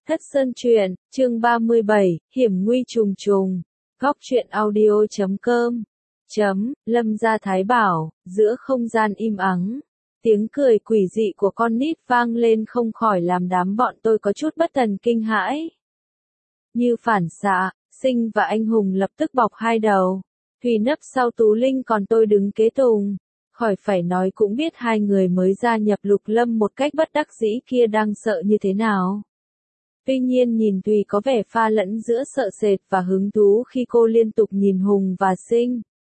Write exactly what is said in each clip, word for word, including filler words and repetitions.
Thất Sơn Truyện, chương ba mươi bảy, hiểm nguy trùng trùng. Góc truyện audio chấm com. Chấm, Lâm gia Thái bảo, giữa không gian im ắng. Tiếng cười quỷ dị của con nít vang lên không khỏi làm đám bọn tôi có chút bất thần kinh hãi. Như phản xạ, Sinh và anh Hùng lập tức bọc hai đầu. Thùy nấp sau Tú Linh còn tôi đứng kế tùng. Khỏi phải nói cũng biết hai người mới gia nhập Lục Lâm một cách bất đắc dĩ kia đang sợ như thế nào. Tuy nhiên nhìn Thùy có vẻ pha lẫn giữa sợ sệt và hứng thú khi cô liên tục nhìn Hùng và Sinh.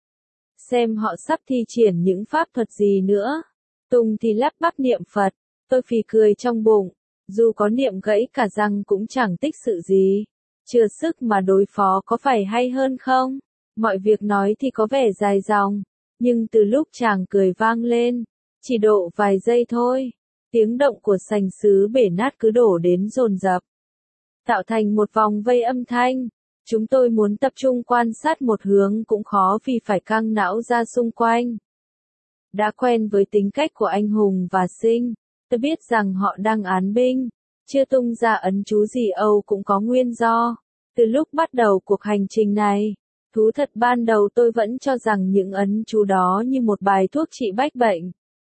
Xem họ sắp thi triển những pháp thuật gì nữa. Tùng thì lắp bắp niệm Phật, tôi phì cười trong bụng. Dù có niệm gãy cả răng cũng chẳng tích sự gì. Chừa sức mà đối phó có phải hay hơn không? Mọi việc nói thì có vẻ dài dòng. Nhưng từ lúc chàng cười vang lên, chỉ độ vài giây thôi, tiếng động của sành sứ bể nát cứ đổ đến dồn dập, tạo thành một vòng vây âm thanh. Chúng tôi muốn tập trung quan sát một hướng cũng khó vì phải căng não ra xung quanh. Đã quen với tính cách của anh Hùng và Sinh, tôi biết rằng họ đang án binh, chưa tung ra ấn chú gì Âu cũng có nguyên do. Từ lúc bắt đầu cuộc hành trình này, thú thật ban đầu tôi vẫn cho rằng những ấn chú đó như một bài thuốc trị bách bệnh.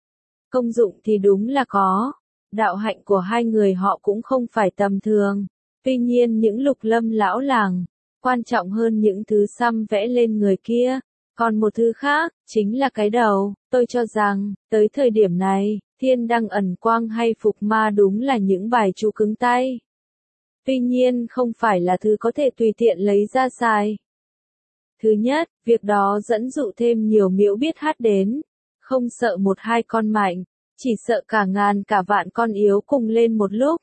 Công dụng thì đúng là có. Đạo hạnh của hai người họ cũng không phải tầm thường. Tuy nhiên những Lục Lâm lão làng, quan trọng hơn những thứ xăm vẽ lên người kia. Còn một thứ khác, chính là cái đầu. Tôi cho rằng, tới thời điểm này, thiên đăng ẩn quang hay phục ma đúng là những bài chú cứng tay. Tuy nhiên không phải là thứ có thể tùy tiện lấy ra xài. Thứ nhất, việc đó dẫn dụ thêm nhiều miễu biết hát đến. Không sợ một hai con mạnh, chỉ sợ cả ngàn cả vạn con yếu cùng lên một lúc.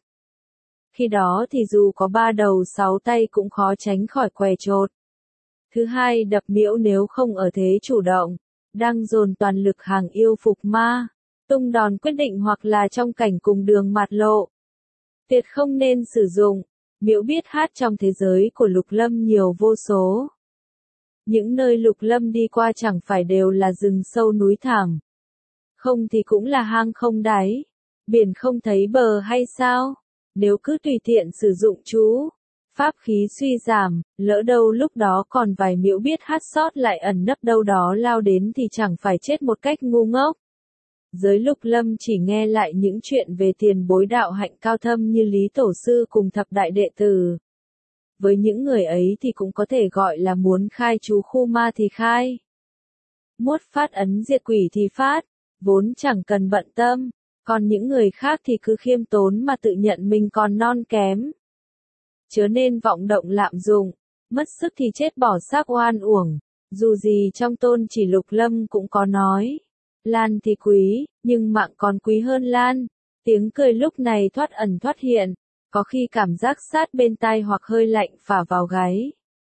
Khi đó thì dù có ba đầu sáu tay cũng khó tránh khỏi què chột. Thứ hai, đập miễu nếu không ở thế chủ động, đang dồn toàn lực hàng yêu phục ma, tung đòn quyết định hoặc là trong cảnh cùng đường mạt lộ. Tuyệt không nên sử dụng. Miễu biết hát trong thế giới của Lục Lâm nhiều vô số. Những nơi Lục Lâm đi qua chẳng phải đều là rừng sâu núi thẳm. Không thì cũng là hang không đáy. Biển không thấy bờ hay sao? Nếu cứ tùy tiện sử dụng chú, pháp khí suy giảm, lỡ đâu lúc đó còn vài miễu biết hát sót lại ẩn nấp đâu đó lao đến thì chẳng phải chết một cách ngu ngốc. Giới Lục Lâm chỉ nghe lại những chuyện về tiền bối đạo hạnh cao thâm như Lý Tổ Sư cùng thập đại đệ tử. Với những người ấy thì cũng có thể gọi là muốn khai chú khu ma thì khai. Muốt phát ấn diệt quỷ thì phát, vốn chẳng cần bận tâm, còn những người khác thì cứ khiêm tốn mà tự nhận mình còn non kém. Chớ nên vọng động lạm dụng, mất sức thì chết bỏ xác oan uổng, dù gì trong tôn chỉ Lục Lâm cũng có nói. Lan thì quý, nhưng mạng còn quý hơn lan. Tiếng cười lúc này thoát ẩn thoát hiện, có khi cảm giác sát bên tai hoặc hơi lạnh phả vào gáy.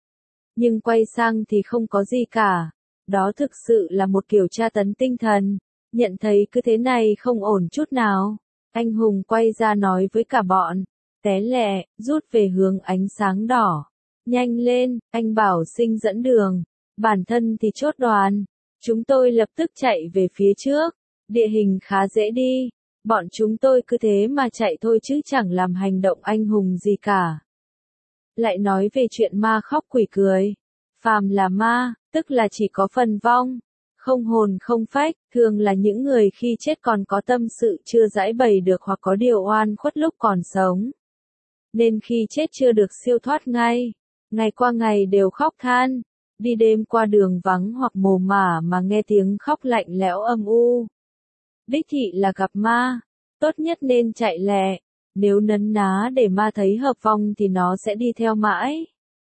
Nhưng quay sang thì không có gì cả. Đó thực sự là một kiểu tra tấn tinh thần. Nhận thấy cứ thế này không ổn chút nào. Anh Hùng quay ra nói với cả bọn. Té lẹ, rút về hướng ánh sáng đỏ. Nhanh lên, anh bảo Sinh dẫn đường. Bản thân thì chốt đoàn. Chúng tôi lập tức chạy về phía trước. Địa hình khá dễ đi. Bọn chúng tôi cứ thế mà chạy thôi chứ chẳng làm hành động anh hùng gì cả. Lại nói về chuyện ma khóc quỷ cười. Phàm là ma, tức là chỉ có phần vong. Không hồn không phách, thường là những người khi chết còn có tâm sự chưa giải bày được hoặc có điều oan khuất lúc còn sống. Nên khi chết chưa được siêu thoát ngay. Ngày qua ngày đều khóc than. Đi đêm qua đường vắng hoặc mồ mả mà nghe tiếng khóc lạnh lẽo âm u. Đích thị là gặp ma. Tốt nhất nên chạy lẹ. Nếu nấn ná để ma thấy hợp vong thì nó sẽ đi theo mãi.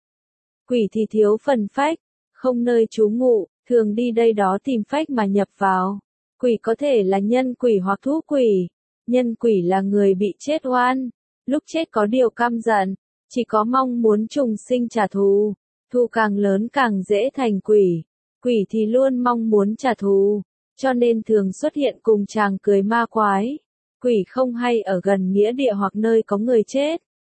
Quỷ thì thiếu phần phách. Không nơi trú ngụ, thường đi đây đó tìm phách mà nhập vào. Quỷ có thể là nhân quỷ hoặc thú quỷ. Nhân quỷ là người bị chết oan. Lúc chết có điều căm giận. Chỉ có mong muốn trùng sinh trả thù. Thù càng lớn càng dễ thành quỷ. Quỷ thì luôn mong muốn trả thù. Cho nên thường xuất hiện cùng chàng cười ma quái. Quỷ không hay ở gần nghĩa địa hoặc nơi có người chết.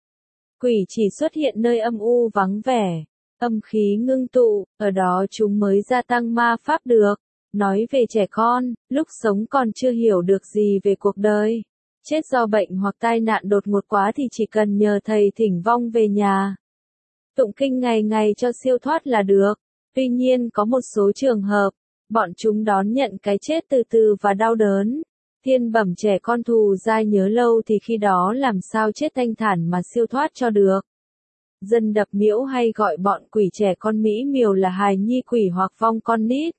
Quỷ chỉ xuất hiện nơi âm u vắng vẻ. Âm khí ngưng tụ, ở đó chúng mới gia tăng ma pháp được. Nói về trẻ con, lúc sống còn chưa hiểu được gì về cuộc đời. chết do bệnh hoặc tai nạn đột ngột quá thì chỉ cần nhờ thầy thỉnh vong về nhà. Tụng kinh ngày ngày cho siêu thoát là được. Tuy nhiên có một số trường hợp, bọn chúng đón nhận cái chết từ từ và đau đớn. Thiên bẩm trẻ con thù dai nhớ lâu thì khi đó làm sao chết thanh thản mà siêu thoát cho được. Dân đập miễu hay gọi bọn quỷ trẻ con mỹ miều là hài nhi quỷ hoặc vong con nít.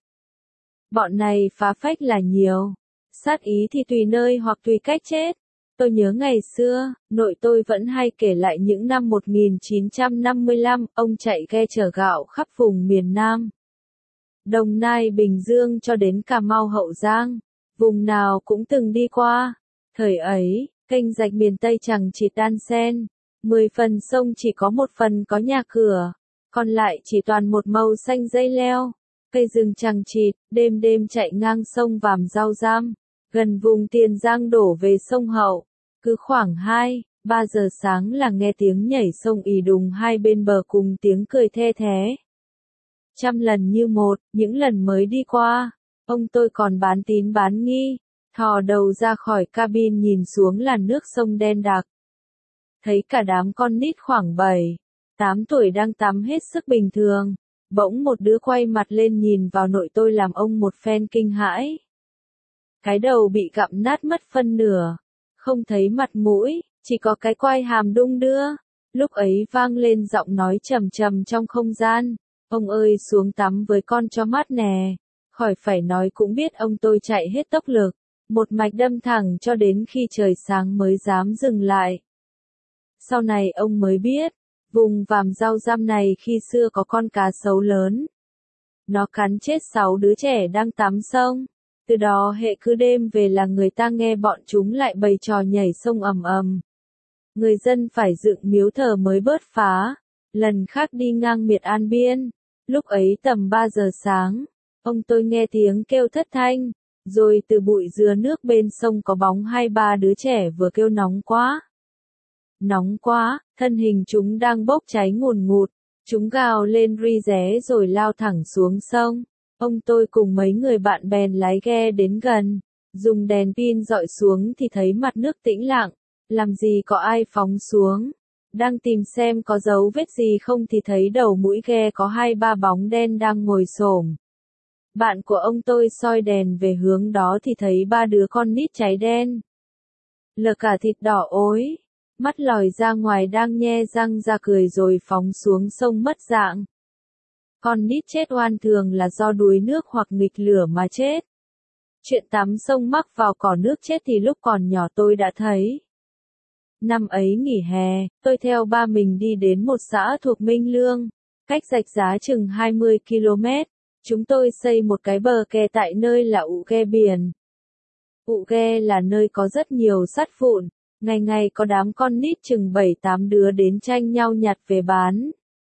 Bọn này phá phách là nhiều. Sát ý thì tùy nơi hoặc tùy cách chết. Tôi nhớ ngày xưa, nội tôi vẫn hay kể lại những năm một nghìn chín trăm năm mươi lăm, ông chạy ghe chở gạo khắp vùng miền Nam. Đồng Nai, Bình Dương cho đến Cà Mau, Hậu Giang, vùng nào cũng từng đi qua. Thời ấy, kênh rạch miền Tây chẳng chịt đan xen, mười phần sông chỉ có một phần có nhà cửa, còn lại chỉ toàn một màu xanh dây leo, cây rừng chẳng chịt, đêm đêm chạy ngang sông Vàm Rau Giam, gần vùng Tiền Giang đổ về sông Hậu. Cứ khoảng hai, ba giờ sáng là nghe tiếng nhảy sông ì đùng hai bên bờ cùng tiếng cười the thé. Trăm lần như một, những lần mới đi qua, ông tôi còn bán tín bán nghi, thò đầu ra khỏi cabin nhìn xuống là nước sông đen đặc. Thấy cả đám con nít khoảng bảy, tám tuổi đang tắm hết sức bình thường, bỗng một đứa quay mặt lên nhìn vào nội tôi làm ông một phen kinh hãi. Cái đầu bị gặm nát mất phân nửa, không thấy mặt mũi, chỉ có cái quai hàm đung đưa. Lúc ấy vang lên giọng nói trầm trầm trong không gian. Ông ơi xuống tắm với con cho mát nè. Khỏi phải nói cũng biết ông tôi chạy hết tốc lực. Một mạch đâm thẳng cho đến khi trời sáng mới dám dừng lại. Sau này ông mới biết, vùng Vàm Rau Giam này khi xưa có con cá sấu lớn. Nó cắn chết sáu đứa trẻ đang tắm sông. Từ đó hệ cứ đêm về là người ta nghe bọn chúng lại bày trò nhảy sông ầm ầm. Người dân phải dựng miếu thờ mới bớt phá. Lần khác đi ngang Miệt An Biên, lúc ấy tầm ba giờ sáng, ông tôi nghe tiếng kêu thất thanh, rồi từ bụi dừa nước bên sông có bóng hai ba đứa trẻ vừa kêu nóng quá. Nóng quá, thân hình chúng đang bốc cháy ngùn ngụt, chúng gào lên ri ré rồi lao thẳng xuống sông. Ông tôi cùng mấy người bạn bèn lái ghe đến gần, dùng đèn pin dọi xuống thì thấy mặt nước tĩnh lặng, làm gì có ai phóng xuống. Đang tìm xem có dấu vết gì không thì thấy đầu mũi ghe có hai ba bóng đen đang ngồi xổm. Bạn của ông tôi soi đèn về hướng đó thì thấy ba đứa con nít cháy đen. Lờ cả thịt đỏ ối, mắt lòi ra ngoài đang nhe răng ra cười rồi phóng xuống sông mất dạng. Con nít chết oan thường là do đuối nước hoặc nghịch lửa mà chết. Chuyện tắm sông mắc vào cỏ nước chết thì lúc còn nhỏ tôi đã thấy. Năm ấy nghỉ hè, tôi theo ba mình đi đến một xã thuộc Minh Lương, cách Rạch Giá chừng hai mươi ki lô mét. Chúng tôi xây một cái bờ kè tại nơi là ụ ghe biển. Ụ ghe là nơi có rất nhiều sắt vụn, ngày ngày có đám con nít chừng bảy tám đứa đến tranh nhau nhặt về bán.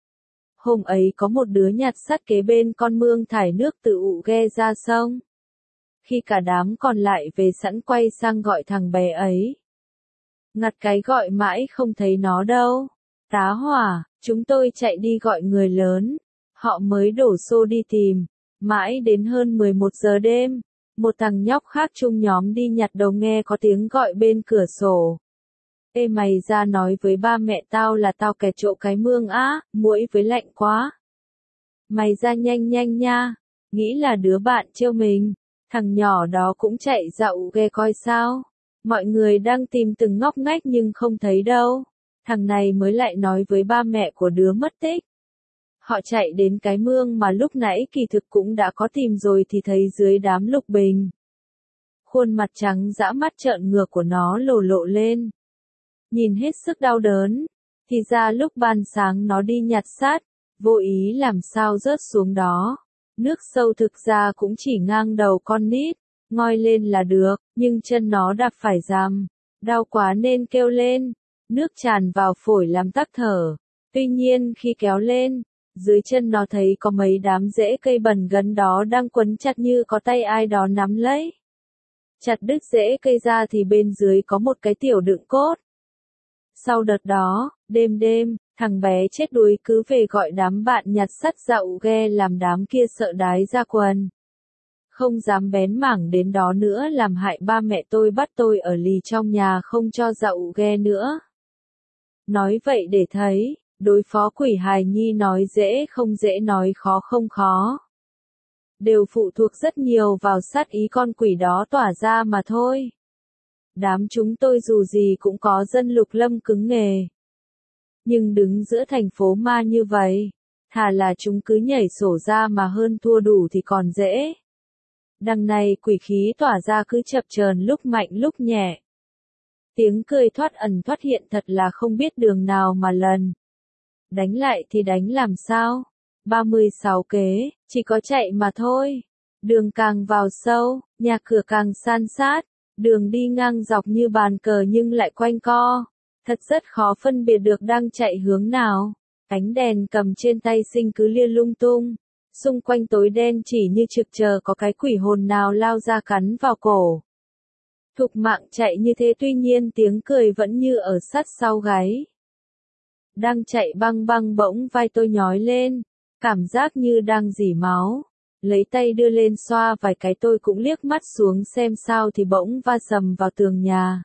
Hôm ấy có một đứa nhặt sắt kế bên con mương thải nước từ ụ ghe ra sông. Khi cả đám còn lại về sẵn quay sang gọi thằng bé ấy. Ngặt cái gọi mãi không thấy nó đâu. Tá hỏa, chúng tôi chạy đi gọi người lớn. Họ mới đổ xô đi tìm. Mãi đến hơn mười một giờ đêm, một thằng nhóc khác chung nhóm đi nhặt đầu nghe có tiếng gọi bên cửa sổ. Ê mày ra nói với ba mẹ tao là tao kẹt chỗ cái mương á, muỗi với lạnh quá. Mày ra nhanh nhanh nha, nghĩ là đứa bạn trêu mình. Thằng nhỏ đó cũng chạy dạo ghe coi sao. Mọi người đang tìm từng ngóc ngách nhưng không thấy đâu. Thằng này mới lại nói với ba mẹ của đứa mất tích. Họ chạy đến cái mương mà lúc nãy kỳ thực cũng đã có tìm rồi thì thấy dưới đám lục bình. Khuôn mặt trắng dã mắt trợn ngược của nó lồ lộ lên. Nhìn hết sức đau đớn. Thì ra lúc ban sáng nó đi nhặt sắt, vô ý làm sao rớt xuống đó. Nước sâu thực ra cũng chỉ ngang đầu con nít, ngoi lên là được, nhưng chân nó đạp phải rằm. Đau quá nên kêu lên. Nước tràn vào phổi làm tắc thở. Tuy nhiên khi kéo lên, dưới chân nó thấy có mấy đám rễ cây bần gấn đó đang quấn chặt như có tay ai đó nắm lấy. Chặt đứt rễ cây ra thì bên dưới có một cái tiểu đựng cốt. Sau đợt đó, đêm đêm, thằng bé chết đuối cứ về gọi đám bạn nhặt sắt dạo ghe làm đám kia sợ đái ra quần. Không dám bén mảng đến đó nữa, làm hại ba mẹ tôi bắt tôi ở lì trong nhà không cho dậu ghe nữa. Nói vậy để thấy, đối phó quỷ hài nhi nói dễ không dễ, nói khó không khó. Đều phụ thuộc rất nhiều vào sát ý con quỷ đó tỏa ra mà thôi. Đám chúng tôi dù gì cũng có dân lục lâm cứng nghề. Nhưng đứng giữa thành phố ma như vậy, thà là chúng cứ nhảy sổ ra mà hơn thua đủ thì còn dễ. Đằng này quỷ khí tỏa ra cứ chập chờn, lúc mạnh lúc nhẹ. Tiếng cười thoát ẩn thoát hiện, thật là không biết đường nào mà lần. Đánh lại thì đánh làm sao? ba mươi sáu kế, chỉ có chạy mà thôi. Đường càng vào sâu, nhà cửa càng san sát, đường đi ngang dọc như bàn cờ nhưng lại quanh co. Thật rất khó phân biệt được đang chạy hướng nào. Ánh đèn cầm trên tay Sinh cứ lia lung tung. Xung quanh tối đen chỉ như trực chờ có cái quỷ hồn nào lao ra cắn vào cổ. Thục mạng chạy như thế, tuy nhiên tiếng cười vẫn như ở sát sau gáy. Đang chạy băng băng bỗng vai tôi nhói lên, cảm giác như đang rỉ máu. Lấy tay đưa lên xoa vài cái, tôi cũng liếc mắt xuống xem sao thì bỗng va sầm vào tường nhà.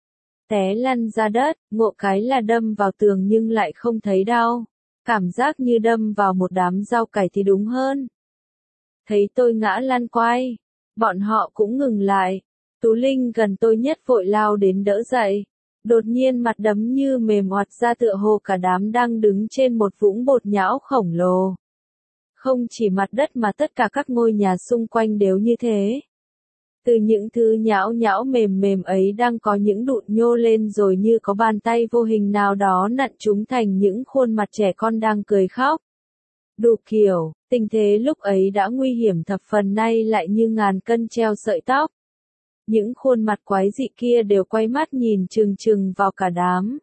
Té lăn ra đất, ngộ cái là đâm vào tường nhưng lại không thấy đau. Cảm giác như đâm vào một đám rau cải thì đúng hơn. Thấy tôi ngã lăn quay, bọn họ cũng ngừng lại. Tú Linh gần tôi nhất vội lao đến đỡ dậy. Đột nhiên mặt đấm như mềm oặt ra, tựa hồ cả đám đang đứng trên một vũng bột nhão khổng lồ. Không chỉ mặt đất mà tất cả các ngôi nhà xung quanh đều như thế. Từ những thứ nhão nhão mềm mềm ấy đang có những đụn nhô lên, rồi như có bàn tay vô hình nào đó nặn chúng thành những khuôn mặt trẻ con đang cười khóc. Đủ kiểu, tình thế lúc ấy đã nguy hiểm thập phần, nay lại như ngàn cân treo sợi tóc. Những khuôn mặt quái dị kia đều quay mắt nhìn chừng chừng vào cả đám.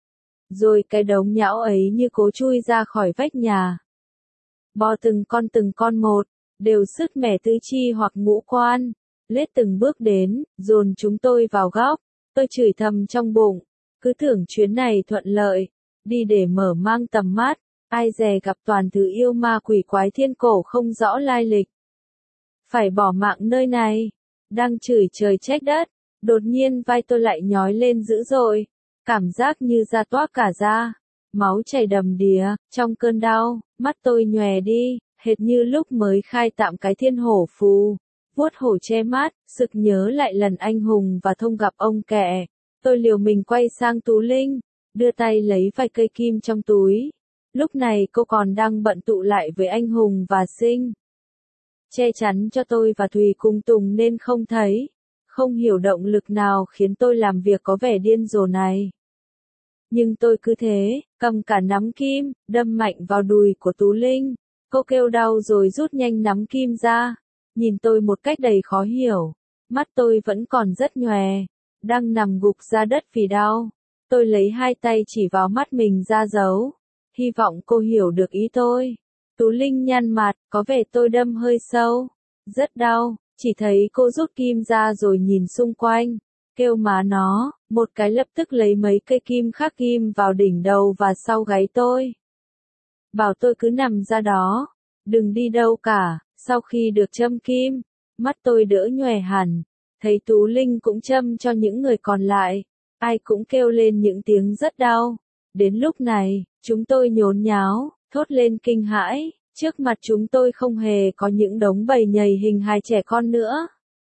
Rồi cái đống nhão ấy như cố chui ra khỏi vách nhà. Bò từng con từng con một, đều sứt mẻ tứ chi hoặc ngũ quan. Lết từng bước đến, dồn chúng tôi vào góc. Tôi chửi thầm trong bụng, cứ tưởng chuyến này thuận lợi, đi để mở mang tầm mắt, ai dè gặp toàn thứ yêu ma quỷ quái thiên cổ không rõ lai lịch. Phải bỏ mạng nơi này. Đang chửi trời trách đất, đột nhiên vai tôi lại nhói lên dữ dội, cảm giác như da toát cả da, máu chảy đầm đìa. Trong cơn đau, mắt tôi nhòe đi, hệt như lúc mới khai tạm cái thiên hổ phù. Vuốt hổ che mắt, sực nhớ lại lần anh hùng và thông gặp ông kẹ. Tôi liều mình quay sang Tú Linh, đưa tay lấy vài cây kim trong túi. Lúc này cô còn đang bận tụ lại với anh hùng và Sinh. Che chắn cho tôi và Thùy cùng Tùng nên không thấy. Không hiểu động lực nào khiến tôi làm việc có vẻ điên rồ này. Nhưng tôi cứ thế, cầm cả nắm kim, đâm mạnh vào đùi của Tú Linh. Cô kêu đau rồi rút nhanh nắm kim ra. Nhìn tôi một cách đầy khó hiểu. Mắt tôi vẫn còn rất nhòe. Đang nằm gục ra đất vì đau. Tôi lấy hai tay chỉ vào mắt mình ra dấu. Hy vọng cô hiểu được ý tôi. Tú Linh nhăn mặt, có vẻ tôi đâm hơi sâu. Rất đau, chỉ thấy cô rút kim ra rồi nhìn xung quanh. Kêu má nó, một cái lập tức lấy mấy cây kim khắc kim vào đỉnh đầu và sau gáy tôi. Bảo tôi cứ nằm ra đó, đừng đi đâu cả. Sau khi được châm kim, mắt tôi đỡ nhòe hẳn. Thấy Tú Linh cũng châm cho những người còn lại. Ai cũng kêu lên những tiếng rất đau. Đến lúc này, chúng tôi nhốn nháo, thốt lên kinh hãi. Trước mặt chúng tôi không hề có những đống bầy nhầy hình hài trẻ con nữa.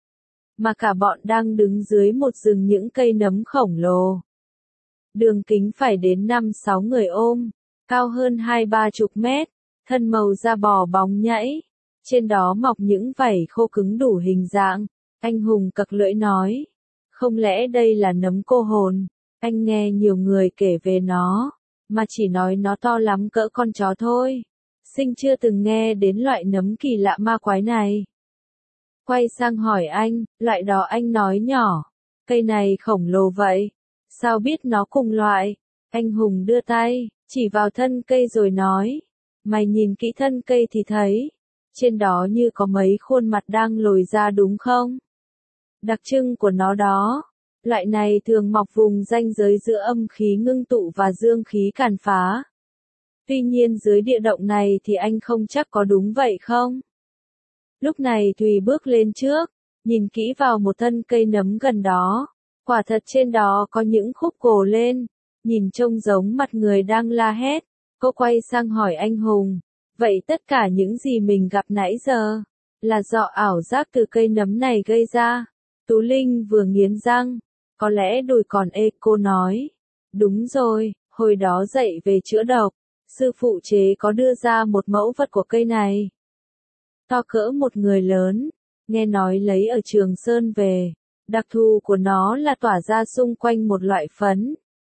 Mà cả bọn đang đứng dưới một rừng những cây nấm khổng lồ. Đường kính phải đến năm sáu người ôm, cao hơn hai ba chục mét, thân màu da bò bóng nhảy. Trên đó mọc những vảy khô cứng đủ hình dạng. Anh hùng cặc lưỡi nói. Không lẽ đây là nấm cô hồn? Anh nghe nhiều người kể về nó, mà chỉ nói nó to lắm cỡ con chó thôi. Sinh chưa từng nghe đến loại nấm kỳ lạ ma quái này. Quay sang hỏi anh, loại đó anh nói nhỏ. Cây này khổng lồ vậy. Sao biết nó cùng loại? Anh hùng đưa tay, chỉ vào thân cây rồi nói. Mày nhìn kỹ thân cây thì thấy. Trên đó như có mấy khuôn mặt đang lồi ra đúng không? Đặc trưng của nó đó. Loại này thường mọc vùng ranh giới giữa âm khí ngưng tụ và dương khí càn phá. Tuy nhiên dưới địa động này thì anh không chắc có đúng vậy không? Lúc này Thùy bước lên trước, nhìn kỹ vào một thân cây nấm gần đó. Quả thật trên đó có những khúc gồ lên, nhìn trông giống mặt người đang la hét. Cô quay sang hỏi anh Hùng, vậy tất cả những gì mình gặp nãy giờ, là do ảo giác từ cây nấm này gây ra? Tú Linh vừa nghiến răng, có lẽ đùi còn ê, cô nói. Đúng rồi, hồi đó dạy về chữa độc, sư phụ chế có đưa ra một mẫu vật của cây này. To cỡ một người lớn, nghe nói lấy ở Trường Sơn về, đặc thù của nó là tỏa ra xung quanh một loại phấn.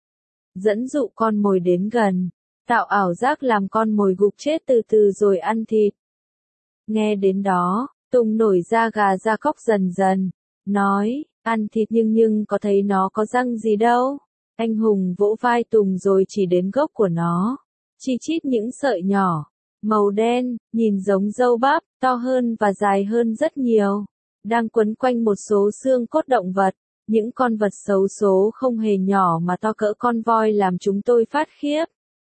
Dẫn dụ con mồi đến gần, tạo ảo giác làm con mồi gục chết từ từ rồi ăn thịt. Nghe đến đó, Tùng nổi da gà da cóc dần dần, nói, ăn thịt nhưng nhưng có thấy nó có răng gì đâu. Anh Hùng vỗ vai Tùng rồi chỉ đến gốc của nó, chi chít những sợi nhỏ, màu đen, nhìn giống dâu bắp, to hơn và dài hơn rất nhiều, đang quấn quanh một số xương cốt động vật. Những con vật xấu số không hề nhỏ mà to cỡ con voi làm chúng tôi phát khiếp.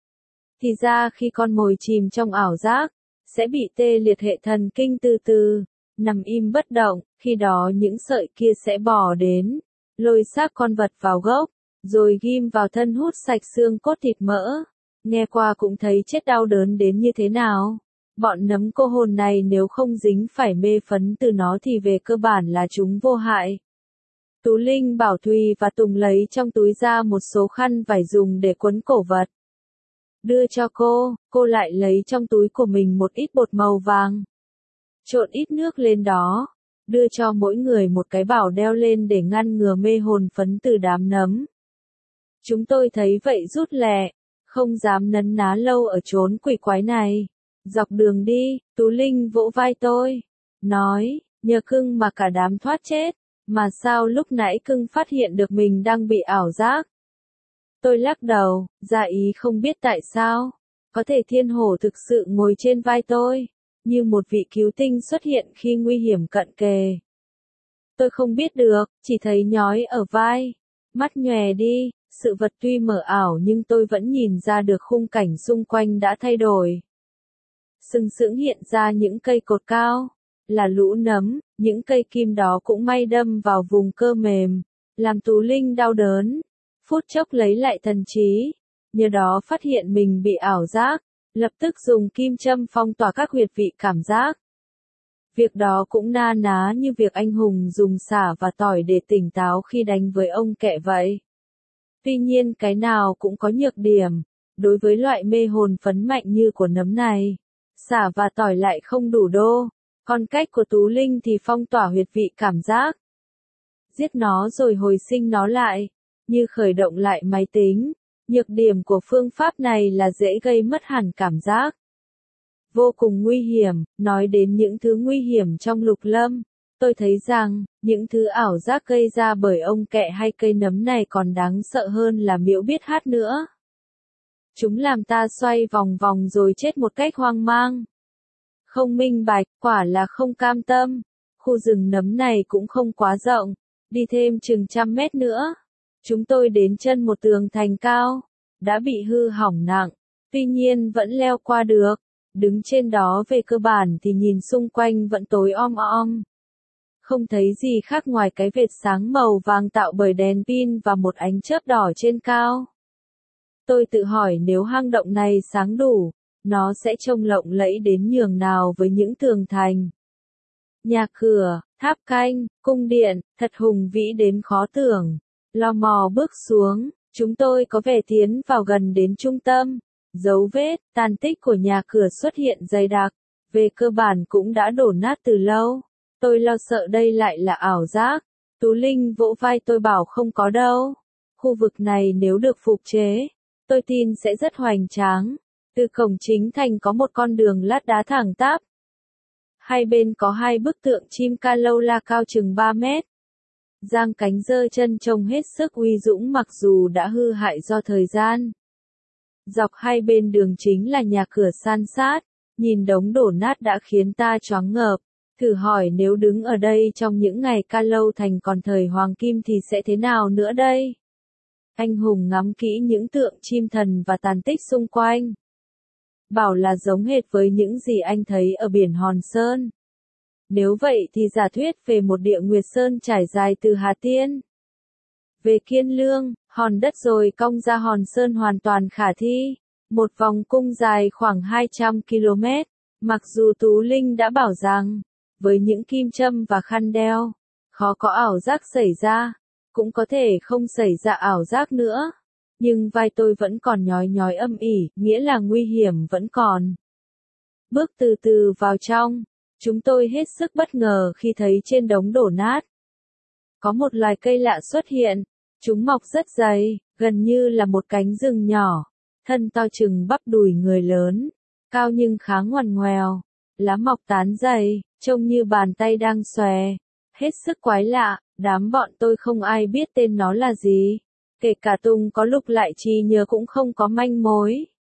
Thì ra khi con mồi chìm trong ảo giác, sẽ bị tê liệt hệ thần kinh từ từ, nằm im bất động, khi đó những sợi kia sẽ bò đến, lôi xác con vật vào gốc, rồi ghim vào thân hút sạch xương cốt thịt mỡ. Nghe qua cũng thấy chết đau đớn đến như thế nào. Bọn nấm cô hồn này nếu không dính phải mê phấn từ nó thì về cơ bản là chúng vô hại. Tú Linh bảo Thùy và Tùng lấy trong túi ra một số khăn vải dùng để quấn cổ vật. Đưa cho cô, cô lại lấy trong túi của mình một ít bột màu vàng. Trộn ít nước lên đó, đưa cho mỗi người một cái bảo đeo lên để ngăn ngừa mê hồn phấn từ đám nấm. Chúng tôi thấy vậy rút lẹ, không dám nấn ná lâu ở chốn quỷ quái này. Dọc đường đi, Tú Linh vỗ vai tôi, nói, nhờ cưng mà cả đám thoát chết. Mà sao lúc nãy cưng phát hiện được mình đang bị ảo giác? Tôi lắc đầu, dạ ý không biết tại sao. Có thể thiên hổ thực sự ngồi trên vai tôi, như một vị cứu tinh xuất hiện khi nguy hiểm cận kề. Tôi không biết được, chỉ thấy nhói ở vai. Mắt nhòe đi, sự vật tuy mờ ảo nhưng tôi vẫn nhìn ra được khung cảnh xung quanh đã thay đổi. Sừng sững hiện ra những cây cột cao, là lũ nấm, những cây kim đó cũng may đâm vào vùng cơ mềm, làm Tú Linh đau đớn. Phút chốc lấy lại thần trí, nhờ đó phát hiện mình bị ảo giác, lập tức dùng kim châm phong tỏa các huyệt vị cảm giác. Việc đó cũng na ná như việc anh Hùng dùng sả và tỏi để tỉnh táo khi đánh với ông kẹ vậy. Tuy nhiên cái nào cũng có nhược điểm, đối với loại mê hồn phấn mạnh như của nấm này, sả và tỏi lại không đủ đô. Còn cách của Tú Linh thì phong tỏa huyệt vị cảm giác. Giết nó rồi hồi sinh nó lại, như khởi động lại máy tính. Nhược điểm của phương pháp này là dễ gây mất hẳn cảm giác. Vô cùng nguy hiểm, nói đến những thứ nguy hiểm trong lục lâm. Tôi thấy rằng, những thứ ảo giác gây ra bởi ông kẹ hay cây nấm này còn đáng sợ hơn là miễu biết hát nữa. Chúng làm ta xoay vòng vòng rồi chết một cách hoang mang. Không minh bạch, quả là không cam tâm. Khu rừng nấm này cũng không quá rộng, đi thêm chừng trăm mét nữa. Chúng tôi đến chân một tường thành cao, đã bị hư hỏng nặng, tuy nhiên vẫn leo qua được. Đứng trên đó về cơ bản thì nhìn xung quanh vẫn tối om om. Không thấy gì khác ngoài cái vệt sáng màu vàng tạo bởi đèn pin và một ánh chớp đỏ trên cao. Tôi tự hỏi nếu hang động này sáng đủ, nó sẽ trông lộng lẫy đến nhường nào với những tường thành. Nhà cửa, tháp canh, cung điện, thật hùng vĩ đến khó tưởng. Lò mò bước xuống, chúng tôi có vẻ tiến vào gần đến trung tâm. Dấu vết, tàn tích của nhà cửa xuất hiện dày đặc, về cơ bản cũng đã đổ nát từ lâu. Tôi lo sợ đây lại là ảo giác. Tú Linh vỗ vai tôi bảo không có đâu. Khu vực này nếu được phục chế, tôi tin sẽ rất hoành tráng. Từ cổng chính thành có một con đường lát đá thẳng tắp. Hai bên có hai bức tượng chim ca lâu la cao chừng ba mét. Giang cánh giơ chân trông hết sức uy dũng mặc dù đã hư hại do thời gian. Dọc hai bên đường chính là nhà cửa san sát, nhìn đống đổ nát đã khiến ta choáng ngợp. Thử hỏi nếu đứng ở đây trong những ngày ca lâu thành còn thời hoàng kim thì sẽ thế nào nữa đây? Anh Hùng ngắm kỹ những tượng chim thần và tàn tích xung quanh. Bảo là giống hệt với những gì anh thấy ở biển Hòn Sơn. Nếu vậy thì giả thuyết về một địa nguyệt sơn trải dài từ Hà Tiên về Kiên Lương, hòn đất rồi cong ra Hòn Sơn hoàn toàn khả thi. Một vòng cung dài khoảng hai trăm ki lô mét. Mặc dù Tú Linh đã bảo rằng, với những kim châm và khăn đeo, khó có ảo giác xảy ra, cũng có thể không xảy ra ảo giác nữa. Nhưng vai tôi vẫn còn nhói nhói âm ỉ, nghĩa là nguy hiểm vẫn còn. Bước từ từ vào trong, chúng tôi hết sức bất ngờ khi thấy trên đống đổ nát. Có một loài cây lạ xuất hiện, chúng mọc rất dày, gần như là một cánh rừng nhỏ, thân to chừng bắp đùi người lớn, cao nhưng khá ngoằn ngoèo, lá mọc tán dày, trông như bàn tay đang xòe, hết sức quái lạ, đám bọn tôi không ai biết tên nó là gì, kể cả Tùng có lục lại trí nhớ cũng không có manh mối.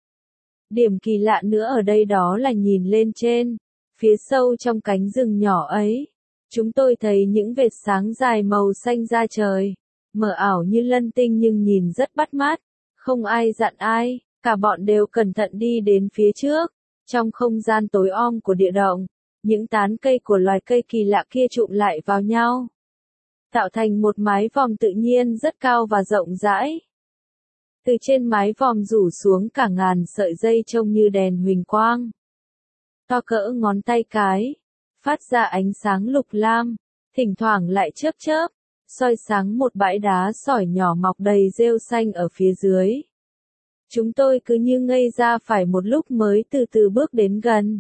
Điểm kỳ lạ nữa ở đây đó là nhìn lên trên, phía sâu trong cánh rừng nhỏ ấy, chúng tôi thấy những vệt sáng dài màu xanh da trời, mờ ảo như lân tinh nhưng nhìn rất bắt mắt, không ai dặn ai, cả bọn đều cẩn thận đi đến phía trước, trong không gian tối om của địa động, những tán cây của loài cây kỳ lạ kia trụm lại vào nhau, tạo thành một mái vòm tự nhiên rất cao và rộng rãi. Từ trên mái vòm rủ xuống cả ngàn sợi dây trông như đèn huỳnh quang, to cỡ ngón tay cái, phát ra ánh sáng lục lam, thỉnh thoảng lại chớp chớp, soi sáng một bãi đá sỏi nhỏ mọc đầy rêu xanh ở phía dưới. Chúng tôi cứ như ngây ra phải một lúc mới từ từ bước đến gần.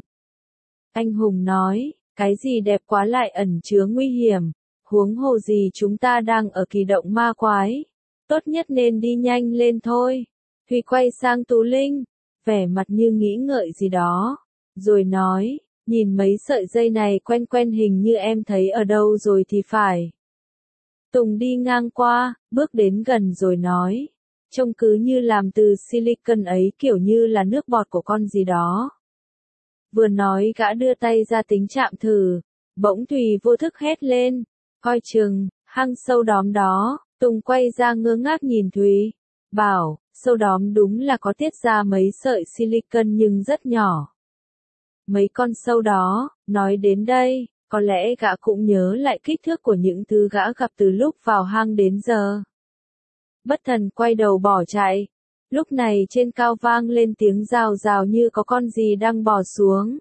Anh Hùng nói, cái gì đẹp quá lại ẩn chứa nguy hiểm, huống hồ gì chúng ta đang ở kỳ động ma quái. Tốt nhất nên đi nhanh lên thôi. Huy quay sang Tú Linh, vẻ mặt như nghĩ ngợi gì đó, rồi nói, nhìn mấy sợi dây này quen quen hình như em thấy ở đâu rồi thì phải. Tùng đi ngang qua, bước đến gần rồi nói, trông cứ như làm từ silicon ấy, kiểu như là nước bọt của con gì đó. Vừa nói gã đưa tay ra tính chạm thử, bỗng Thùy vô thức hét lên, coi chừng, hang sâu đóm đó. Tùng quay ra ngơ ngác nhìn Thùy, bảo, sâu đóm đúng là có tiết ra mấy sợi silicon nhưng rất nhỏ. Mấy con sâu đó, nói đến đây, có lẽ gã cũng nhớ lại kích thước của những thứ gã gặp từ lúc vào hang đến giờ. Bất thần quay đầu bỏ chạy. Lúc này trên cao vang lên tiếng rào rào như có con gì đang bò xuống.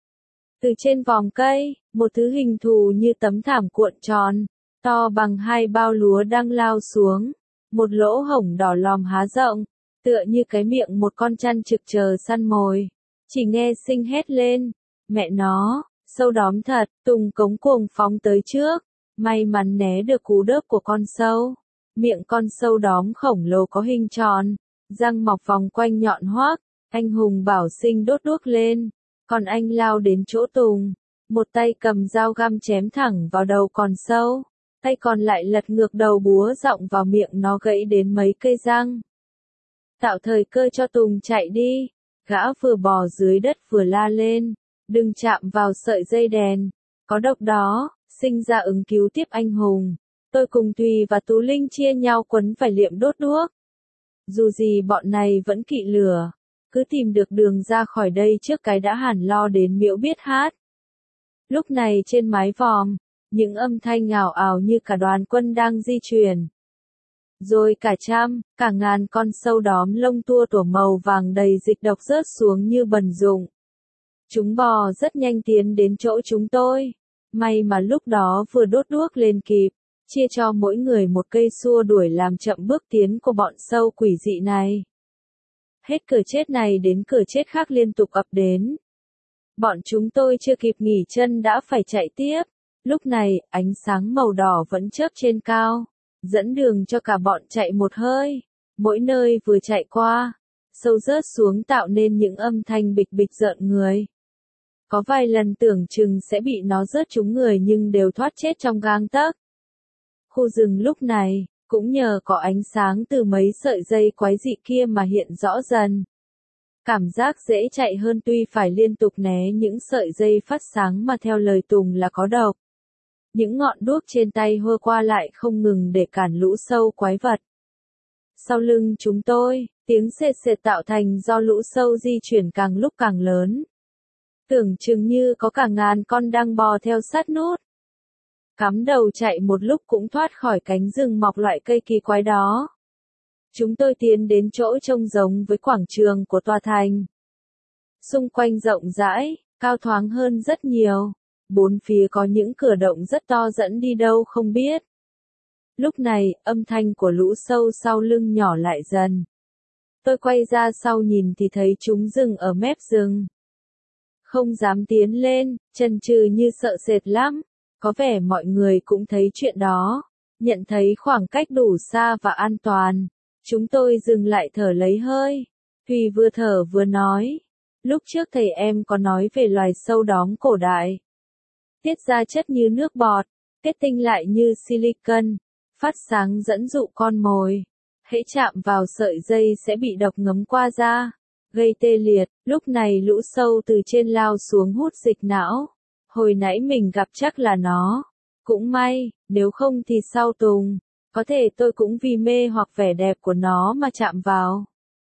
Từ trên vòm cây, một thứ hình thù như tấm thảm cuộn tròn, to bằng hai bao lúa đang lao xuống. Một lỗ hổng đỏ lòm há rộng, tựa như cái miệng một con chăn trực chờ săn mồi. Chỉ nghe Sinh hét lên, mẹ nó, sâu đóm thật. Tùng cống cuồng phóng tới trước, may mắn né được cú đớp của con sâu. Miệng con sâu đóm khổng lồ có hình tròn, răng mọc vòng quanh nhọn hoác. Anh Hùng bảo Sinh đốt đuốc lên, còn anh lao đến chỗ Tùng, một tay cầm dao găm chém thẳng vào đầu con sâu, tay còn lại lật ngược đầu búa giọng vào miệng nó gãy đến mấy cây răng. Tạo thời cơ cho Tùng chạy đi, gã vừa bò dưới đất vừa la lên, đừng chạm vào sợi dây đèn, có độc đó. Sinh ra ứng cứu tiếp anh Hùng, tôi cùng Thùy và Tú Linh chia nhau quấn phải liệm đốt đuốc. Dù gì bọn này vẫn kỵ lửa, cứ tìm được đường ra khỏi đây trước cái đã hẳn lo đến miễu biết hát. Lúc này trên mái vòm, những âm thanh ào ào như cả đoàn quân đang di chuyển. Rồi cả trăm, cả ngàn con sâu đóm lông tua tủa màu vàng đầy dịch độc rớt xuống như bần dụng. Chúng bò rất nhanh tiến đến chỗ chúng tôi. May mà lúc đó vừa đốt đuốc lên kịp, chia cho mỗi người một cây xua đuổi làm chậm bước tiến của bọn sâu quỷ dị này. Hết cửa chết này đến cửa chết khác liên tục ập đến. Bọn chúng tôi chưa kịp nghỉ chân đã phải chạy tiếp. Lúc này, ánh sáng màu đỏ vẫn chớp trên cao, dẫn đường cho cả bọn chạy một hơi. Mỗi nơi vừa chạy qua, sâu rớt xuống tạo nên những âm thanh bịch bịch rợn người. Có vài lần tưởng chừng sẽ bị nó rớt trúng người nhưng đều thoát chết trong gang tấc. Khu rừng lúc này, cũng nhờ có ánh sáng từ mấy sợi dây quái dị kia mà hiện rõ dần. Cảm giác dễ chạy hơn tuy phải liên tục né những sợi dây phát sáng mà theo lời Tùng là có độc. Những ngọn đuốc trên tay hơ qua lại không ngừng để cản lũ sâu quái vật. Sau lưng chúng tôi, tiếng sệt sệt tạo thành do lũ sâu di chuyển càng lúc càng lớn. Tưởng chừng như có cả ngàn con đang bò theo sát nút. Cắm đầu chạy một lúc cũng thoát khỏi cánh rừng mọc loại cây kỳ quái đó. Chúng tôi tiến đến chỗ trông giống với quảng trường của tòa thành. Xung quanh rộng rãi, cao thoáng hơn rất nhiều. Bốn phía có những cửa động rất to dẫn đi đâu không biết. Lúc này, âm thanh của lũ sâu sau lưng nhỏ lại dần. Tôi quay ra sau nhìn thì thấy chúng dừng ở mép rừng. Không dám tiến lên, chần chừ như sợ sệt lắm. Có vẻ mọi người cũng thấy chuyện đó. Nhận thấy khoảng cách đủ xa và an toàn. Chúng tôi dừng lại thở lấy hơi. Thùy vừa thở vừa nói. Lúc trước thầy em có nói về loài sâu đóm cổ đại. Tiết ra chất như nước bọt, kết tinh lại như silicon, phát sáng dẫn dụ con mồi. Hễ chạm vào sợi dây sẽ bị độc ngấm qua da, gây tê liệt. Lúc này lũ sâu từ trên lao xuống hút dịch não. Hồi nãy mình gặp chắc là nó. Cũng may, nếu không thì sau tùng. Có thể tôi cũng vì mê hoặc vẻ đẹp của nó mà chạm vào.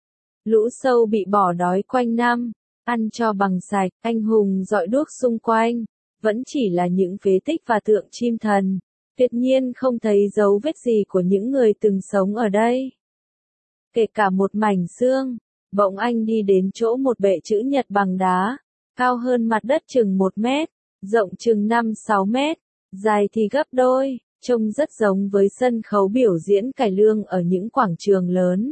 Lũ sâu bị bỏ đói quanh năm, ăn cho bằng sạch, anh hùng dọi đuốc xung quanh. Vẫn chỉ là những phế tích và tượng chim thần. Tuyệt nhiên không thấy dấu vết gì của những người từng sống ở đây. Kể cả một mảnh xương. Bỗng anh đi đến chỗ một bệ chữ nhật bằng đá. Cao hơn mặt đất chừng một mét. Rộng chừng năm sáu mét. Dài thì gấp đôi. Trông rất giống với sân khấu biểu diễn cải lương ở những quảng trường lớn.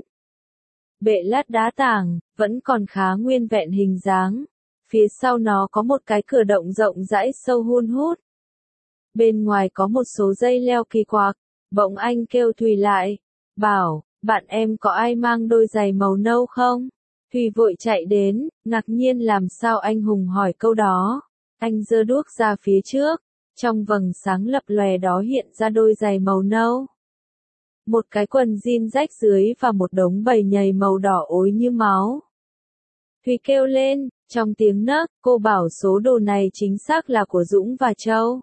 Bệ lát đá tảng, vẫn còn khá nguyên vẹn hình dáng. Phía sau nó có một cái cửa động rộng rãi sâu hun hút. Bên ngoài có một số dây leo kỳ quặc. Bỗng anh kêu Thùy lại. Bảo, bạn em có ai mang đôi giày màu nâu không? Thùy vội chạy đến, ngạc nhiên làm sao anh hùng hỏi câu đó. Anh giơ đuốc ra phía trước. Trong vầng sáng lập lòe đó hiện ra đôi giày màu nâu. Một cái quần jean rách dưới và một đống bầy nhầy màu đỏ ối như máu. Thùy kêu lên, trong tiếng nấc, cô bảo số đồ này chính xác là của Dũng và Châu.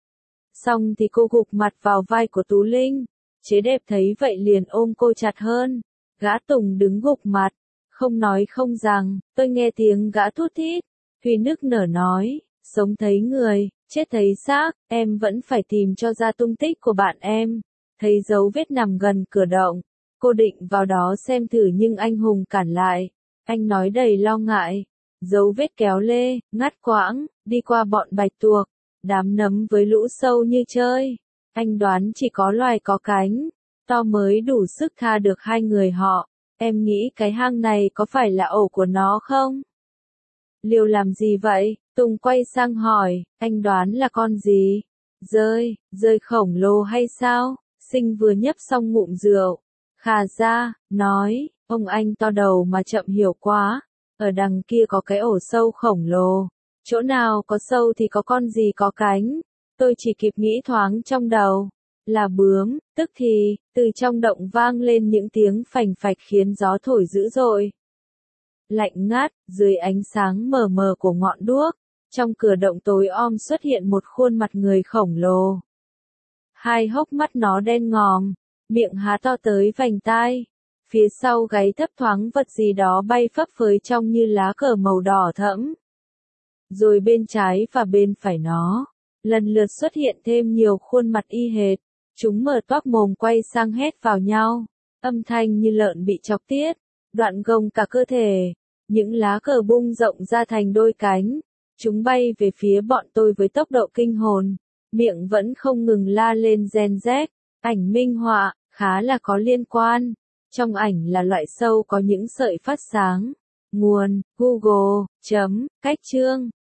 Xong thì cô gục mặt vào vai của Tú Linh. Chế đẹp thấy vậy liền ôm cô chặt hơn. Gã Tùng đứng gục mặt, không nói không rằng, tôi nghe tiếng gã thút thít. Thùy nức nở nói, sống thấy người, chết thấy xác, em vẫn phải tìm cho ra tung tích của bạn em. Thấy dấu vết nằm gần cửa động, cô định vào đó xem thử nhưng anh hùng cản lại. Anh nói đầy lo ngại, dấu vết kéo lê, ngắt quãng, đi qua bọn bạch tuộc, đám nấm với lũ sâu như chơi. Anh đoán chỉ có loài có cánh, to mới đủ sức tha được hai người họ. Em nghĩ cái hang này có phải là ổ của nó không? Liều làm gì vậy? Tùng quay sang hỏi, anh đoán là con gì? Rơi, rơi khổng lồ hay sao? Sinh vừa nhấp xong ngụm rượu. Khà ra, nói, ông anh to đầu mà chậm hiểu quá. Ở đằng kia có cái ổ sâu khổng lồ. Chỗ nào có sâu thì có con gì có cánh. Tôi chỉ kịp nghĩ thoáng trong đầu. Là bướm, tức thì, từ trong động vang lên những tiếng phành phạch khiến gió thổi dữ dội. Lạnh ngắt, dưới ánh sáng mờ mờ của ngọn đuốc. Trong cửa động tối om xuất hiện một khuôn mặt người khổng lồ. Hai hốc mắt nó đen ngòm, miệng há to tới vành tai. Phía sau gáy thấp thoáng vật gì đó bay phấp phới trông như lá cờ màu đỏ thẫm. Rồi bên trái và bên phải nó, lần lượt xuất hiện thêm nhiều khuôn mặt y hệt. Chúng mở toác mồm quay sang hét vào nhau. Âm thanh như lợn bị chọc tiết, đoạn gồng cả cơ thể. Những lá cờ bung rộng ra thành đôi cánh. Chúng bay về phía bọn tôi với tốc độ kinh hồn. Miệng vẫn không ngừng la lên gen Z. Ảnh minh họa, khá là có liên quan. Trong ảnh là loại sâu có những sợi phát sáng. Nguồn, Google, chấm, cách chương.